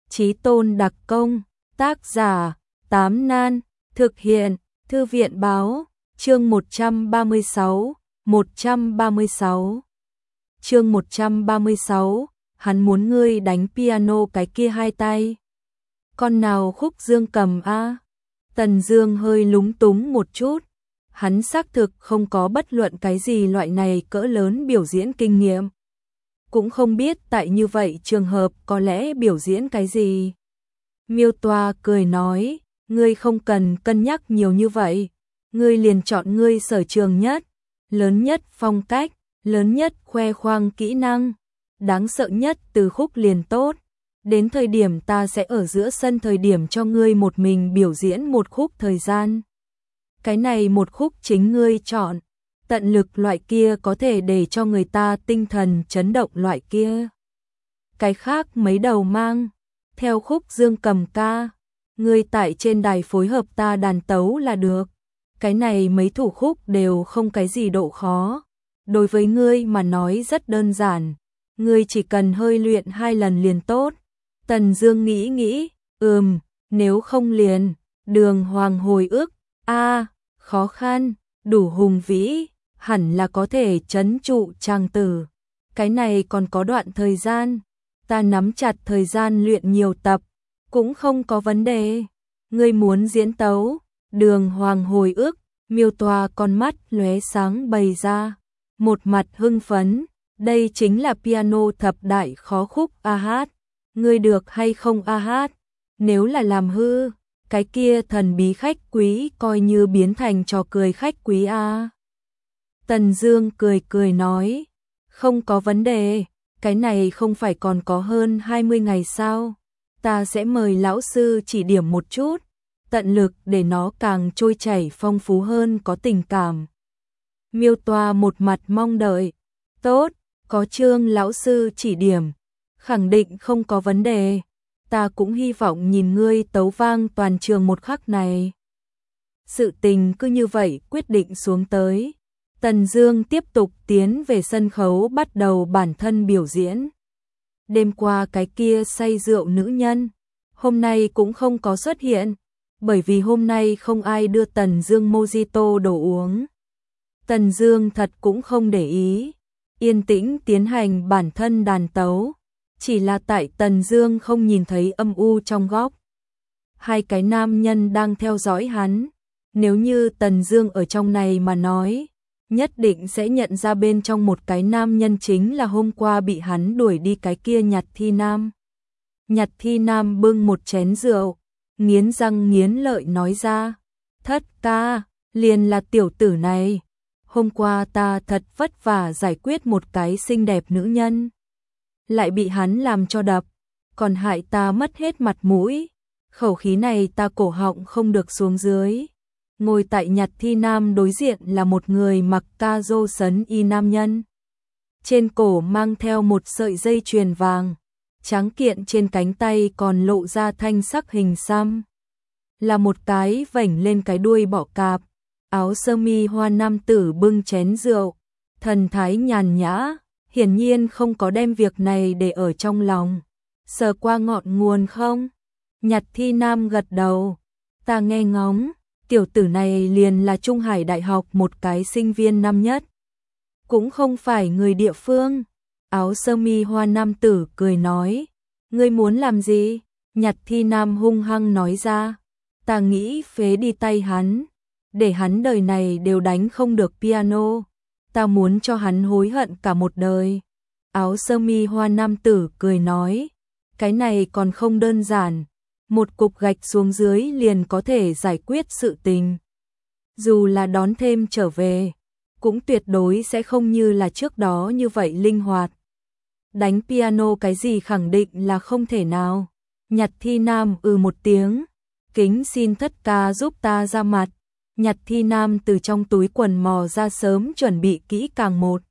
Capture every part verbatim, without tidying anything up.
Chí tôn đặc công, tác giả, Tám Nan, thực hiện, Thư viện báo, chương một trăm ba mươi sáu, một trăm ba mươi sáu. Chương một trăm ba mươi sáu, hắn muốn ngươi đánh piano cái kia hai tay. Con nào khúc dương cầm a? Tần Dương hơi lúng túng một chút. Hắn xác thực không có bất luận cái gì loại này cỡ lớn biểu diễn kinh nghiệm. Cũng không biết tại như vậy trường hợp có lẽ biểu diễn cái gì. Miêu Toa cười nói, ngươi không cần cân nhắc nhiều như vậy. Ngươi liền chọn ngươi sở trường nhất, lớn nhất phong cách, lớn nhất khoe khoang kỹ năng, đáng sợ nhất từ khúc liền tốt. Đến thời điểm ta sẽ ở giữa sân thời điểm cho ngươi một mình biểu diễn một khúc thời gian. Cái này một khúc chính ngươi chọn, tận lực loại kia có thể để cho người ta tinh thần chấn động loại kia. Cái khác mấy đầu mang, theo khúc dương cầm ca, ngươi tại trên đài phối hợp ta đàn tấu là được. Cái này mấy thủ khúc đều không cái gì độ khó. Đối với ngươi mà nói rất đơn giản, ngươi chỉ cần hơi luyện hai lần liền tốt. Tần Dương nghĩ nghĩ, ừm, nếu không liền, Đường Hoàng hồi ức, a, khó khăn, đủ hùng vĩ, hẳn là có thể trấn trụ chàng tử. Cái này còn có đoạn thời gian, ta nắm chặt thời gian luyện nhiều tập, cũng không có vấn đề. Ngươi muốn diễn tấu, Đường Hoàng hồi ức, Miêu Toa con mắt lóe sáng bày ra, một mặt hưng phấn, đây chính là piano thập đại khó khúc a hát. Ngươi được hay không a hát? Nếu là làm hư, cái kia thần bí khách quý coi như biến thành trò cười khách quý a. Tần Dương cười cười nói, không có vấn đề, cái này không phải còn có hơn hai mươi ngày sao? Ta sẽ mời lão sư chỉ điểm một chút, tận lực để nó càng trôi chảy phong phú hơn có tình cảm. Miêu Toa một mặt mong đợi, tốt, có Trương lão sư chỉ điểm, khẳng định không có vấn đề. Ta cũng hy vọng nhìn ngươi tấu vang toàn trường một khắc này. Sự tình cứ như vậy quyết định xuống tới. Tần Dương tiếp tục tiến về sân khấu bắt đầu bản thân biểu diễn. Đêm qua cái kia say rượu nữ nhân, hôm nay cũng không có xuất hiện, bởi vì hôm nay không ai đưa Tần Dương mojito đồ uống. Tần Dương thật cũng không để ý, yên tĩnh tiến hành bản thân đàn tấu. Chỉ là tại Tần Dương không nhìn thấy âm u trong góc. Hai cái nam nhân đang theo dõi hắn. Nếu như Tần Dương ở trong này mà nói, nhất định sẽ nhận ra bên trong một cái nam nhân chính là hôm qua bị hắn đuổi đi cái kia Nhặt Thi Nam. Nhặt Thi Nam bưng một chén rượu, nghiến răng nghiến lợi nói ra, thất ca, liền là tiểu tử này. Hôm qua ta thật vất vả giải quyết một cái xinh đẹp nữ nhân, lại bị hắn làm cho đập, còn hại ta mất hết mặt mũi. Khẩu khí này ta cổ họng không được xuống dưới. Ngồi tại Nhặt Thi Nam đối diện là một người mặc ca rô sấn y nam nhân. Trên cổ mang theo một sợi dây chuyền vàng, trắng kiện trên cánh tay còn lộ ra thanh sắc hình xăm. Là một cái vảnh lên cái đuôi bọ cạp, áo sơ mi hoa nam tử bưng chén rượu, thần thái nhàn nhã. Hiển nhiên không có đem việc này để ở trong lòng. Sờ qua ngọn nguồn không? Nhặt Thi Nam gật đầu. Ta nghe ngóng, tiểu tử này liền là Trung Hải Đại học một cái sinh viên năm nhất. Cũng không phải người địa phương. Áo sơ mi hoa nam tử cười nói. Ngươi muốn làm gì? Nhặt Thi Nam hung hăng nói ra. Ta nghĩ phế đi tay hắn, để hắn đời này đều đánh không được piano. Ta muốn cho hắn hối hận cả một đời. Áo sơ mi hoa nam tử cười nói, cái này còn không đơn giản, một cục gạch xuống dưới liền có thể giải quyết sự tình. Dù là đón thêm trở về, cũng tuyệt đối sẽ không như là trước đó như vậy linh hoạt. Đánh piano cái gì khẳng định là không thể nào. Nhặt Thi Nam ừ một tiếng, kính xin thất ca giúp ta ra mặt. Nhặt Thi Nam từ trong túi quần mò ra sớm chuẩn bị kỹ càng một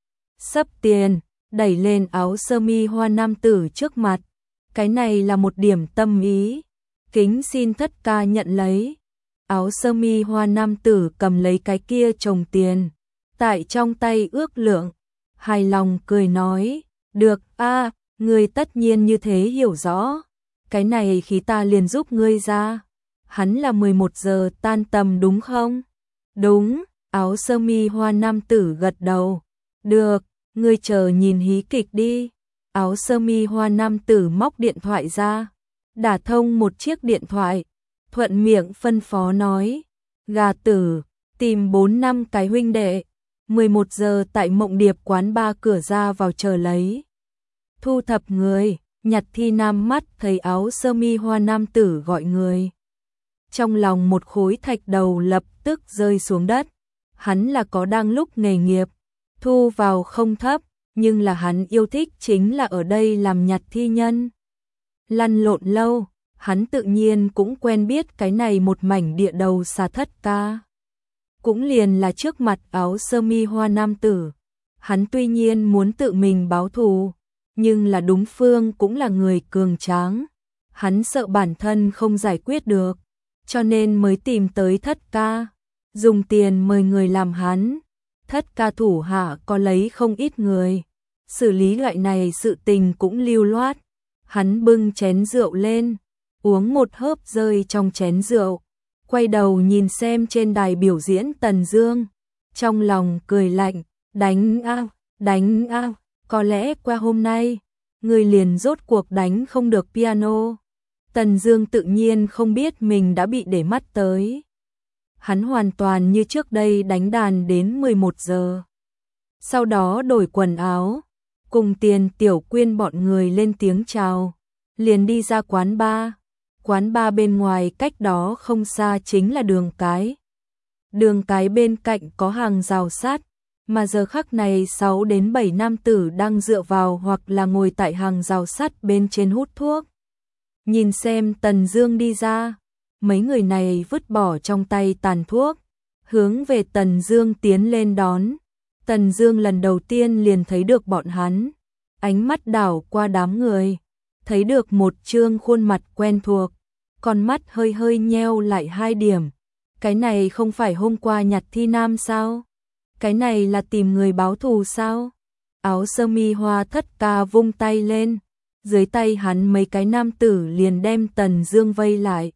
sấp tiền, đẩy lên áo sơ mi hoa nam tử trước mặt. Cái này là một điểm tâm ý, kính xin thất ca nhận lấy. Áo sơ mi hoa nam tử cầm lấy cái kia chồng tiền, tại trong tay ước lượng, hài lòng cười nói, được a, người tất nhiên như thế hiểu rõ. cái này khí ta liền giúp ngươi ra. Hắn là mười một giờ tan tầm đúng không? Đúng, áo sơ mi hoa nam tử gật đầu. Được, ngươi chờ nhìn hí kịch đi. Áo sơ mi hoa nam tử móc điện thoại ra, đả thông một chiếc điện thoại, thuận miệng phân phó nói, gà tử, tìm bốn năm cái huynh đệ, mười một giờ tại Mộng Điệp quán ba cửa ra vào chờ lấy. Thu thập người, Nhặt Thi Nam mắt thấy áo sơ mi hoa nam tử gọi người. Trong lòng một khối thạch đầu lập tức rơi xuống đất, hắn là có đang lúc nghề nghiệp, thu vào không thấp, nhưng là hắn yêu thích chính là ở đây làm nhặt thi nhân. Lăn lộn lâu, hắn tự nhiên cũng quen biết cái này một mảnh địa đầu xà thất ca. Cũng liền là trước mặt áo sơ mi hoa nam tử, hắn tuy nhiên muốn tự mình báo thù, nhưng là đúng phương cũng là người cường tráng. Hắn sợ bản thân không giải quyết được, cho nên mới tìm tới thất ca, dùng tiền mời người làm hắn. Thất ca thủ hạ có lấy không ít người, xử lý loại này sự tình cũng lưu loát. Hắn bưng chén rượu lên, uống một hớp rơi trong chén rượu, quay đầu nhìn xem trên đài biểu diễn Tần Dương, trong lòng cười lạnh, đánh a, đánh a, có lẽ qua hôm nay, người liền rốt cuộc đánh không được piano. Tần Dương tự nhiên không biết mình đã bị để mắt tới. Hắn hoàn toàn như trước đây đánh đàn đến mười một giờ. Sau đó đổi quần áo, cùng Tiền Tiểu Quyên bọn người lên tiếng chào, liền đi ra quán bar. Quán bar bên ngoài cách đó không xa chính là đường cái. Đường cái bên cạnh có hàng rào sắt, mà giờ khắc này sáu đến bảy nam tử đang dựa vào hoặc là ngồi tại hàng rào sắt bên trên hút thuốc. Nhìn xem Tần Dương đi ra, mấy người này vứt bỏ trong tay tàn thuốc, hướng về Tần Dương tiến lên đón. Tần Dương lần đầu tiên liền thấy được bọn hắn, ánh mắt đảo qua đám người, thấy được một trương khuôn mặt quen thuộc, con mắt hơi hơi nheo lại hai điểm. Cái này không phải hôm qua Nhặt Thi Nam sao? Cái này là tìm người báo thù sao? Áo sơ mi hoa thất ca vung tay lên, dưới tay hắn mấy cái nam tử liền đem Tần Dương vây lại.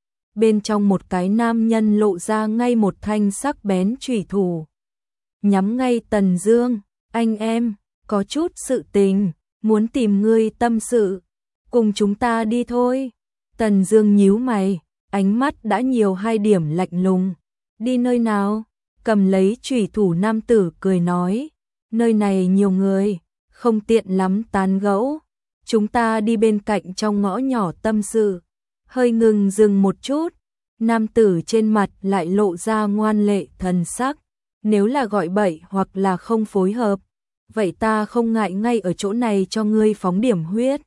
Bên trong một cái nam nhân lộ ra ngay một thanh sắc bén chủy thủ, nhắm ngay Tần Dương, anh em, có chút sự tình, muốn tìm ngươi tâm sự, cùng chúng ta đi thôi. Tần Dương nhíu mày, ánh mắt đã nhiều hai điểm lạnh lùng, đi nơi nào? Cầm lấy chủy thủ nam tử cười nói, nơi này nhiều người, không tiện lắm tán gẫu, chúng ta đi bên cạnh trong ngõ nhỏ tâm sự. Hơi ngừng dừng một chút, nam tử trên mặt lại lộ ra ngoan lệ thần sắc, nếu là gọi bậy hoặc là không phối hợp, vậy ta không ngại ngay ở chỗ này cho ngươi phóng điểm huyết.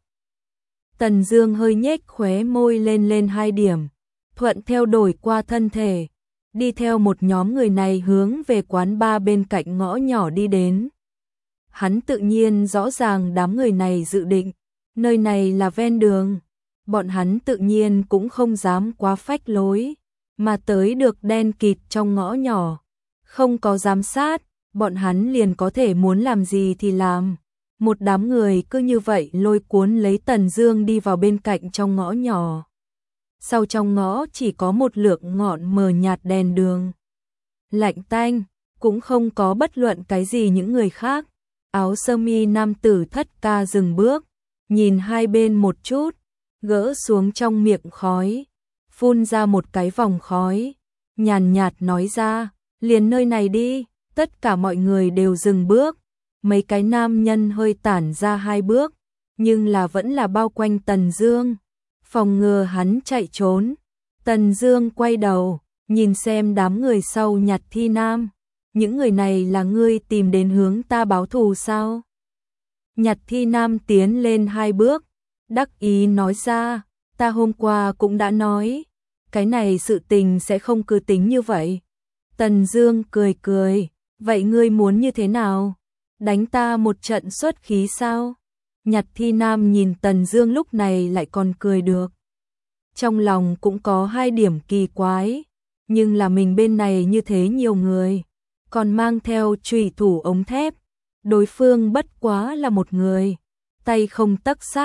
Tần Dương hơi nhếch khóe môi lên lên hai điểm, thuận theo đổi qua thân thể, đi theo một nhóm người này hướng về quán bar bên cạnh ngõ nhỏ đi đến. Hắn tự nhiên rõ ràng đám người này dự định, nơi này là ven đường, bọn hắn tự nhiên cũng không dám quá phách lối, mà tới được đen kịt trong ngõ nhỏ, không có giám sát, bọn hắn liền có thể muốn làm gì thì làm. Một đám người cứ như vậy lôi cuốn lấy Tần Dương đi vào bên cạnh trong ngõ nhỏ. Sau trong ngõ chỉ có một lượng ngọn mờ nhạt đèn đường. Lạnh tanh, cũng không có bất luận cái gì những người khác. Áo sơ mi nam tử thất ca dừng bước, nhìn hai bên một chút, gỡ xuống trong miệng khói, phun ra một cái vòng khói, nhàn nhạt nói ra, liền nơi này đi. Tất cả mọi người đều dừng bước, mấy cái nam nhân hơi tản ra hai bước, nhưng là vẫn là bao quanh Tần Dương, phòng ngừa hắn chạy trốn. Tần Dương quay đầu, nhìn xem đám người sau Nhặt Thi Nam, những người này là ngươi tìm đến hướng ta báo thù sao? Nhặt Thi Nam tiến lên hai bước, đắc ý nói ra, ta hôm qua cũng đã nói, cái này sự tình sẽ không cứ tính như vậy. Tần Dương cười cười, vậy ngươi muốn như thế nào? Đánh ta một trận xuất khí sao? Nhặt Thi Nam nhìn Tần Dương lúc này lại còn cười được. Trong lòng cũng có hai điểm kỳ quái, nhưng là mình bên này như thế nhiều người, còn mang theo chủy thủ ống thép, đối phương bất quá là một người, tay không tấc sát,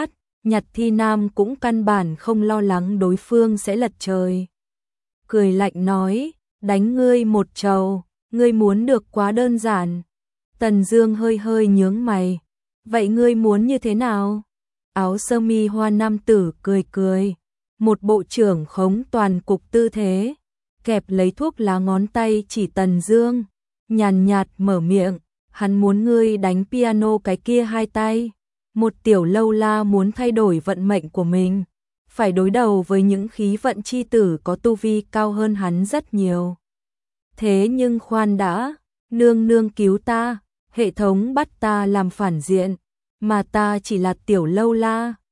Nhặt Thi Nam cũng căn bản không lo lắng đối phương sẽ lật trời. Cười lạnh nói, đánh ngươi một trầu, ngươi muốn được quá đơn giản. Tần Dương hơi hơi nhướng mày, vậy ngươi muốn như thế nào? Áo sơ mi hoa nam tử cười cười, một bộ trưởng khống toàn cục tư thế, kẹp lấy thuốc lá ngón tay chỉ Tần Dương, nhàn nhạt mở miệng, hắn muốn ngươi đánh piano cái kia hai tay. Một tiểu lâu la muốn thay đổi vận mệnh của mình, phải đối đầu với những khí vận chi tử có tu vi cao hơn hắn rất nhiều. Thế nhưng khoan đã, nương nương cứu ta, hệ thống bắt ta làm phản diện, mà ta chỉ là tiểu lâu la,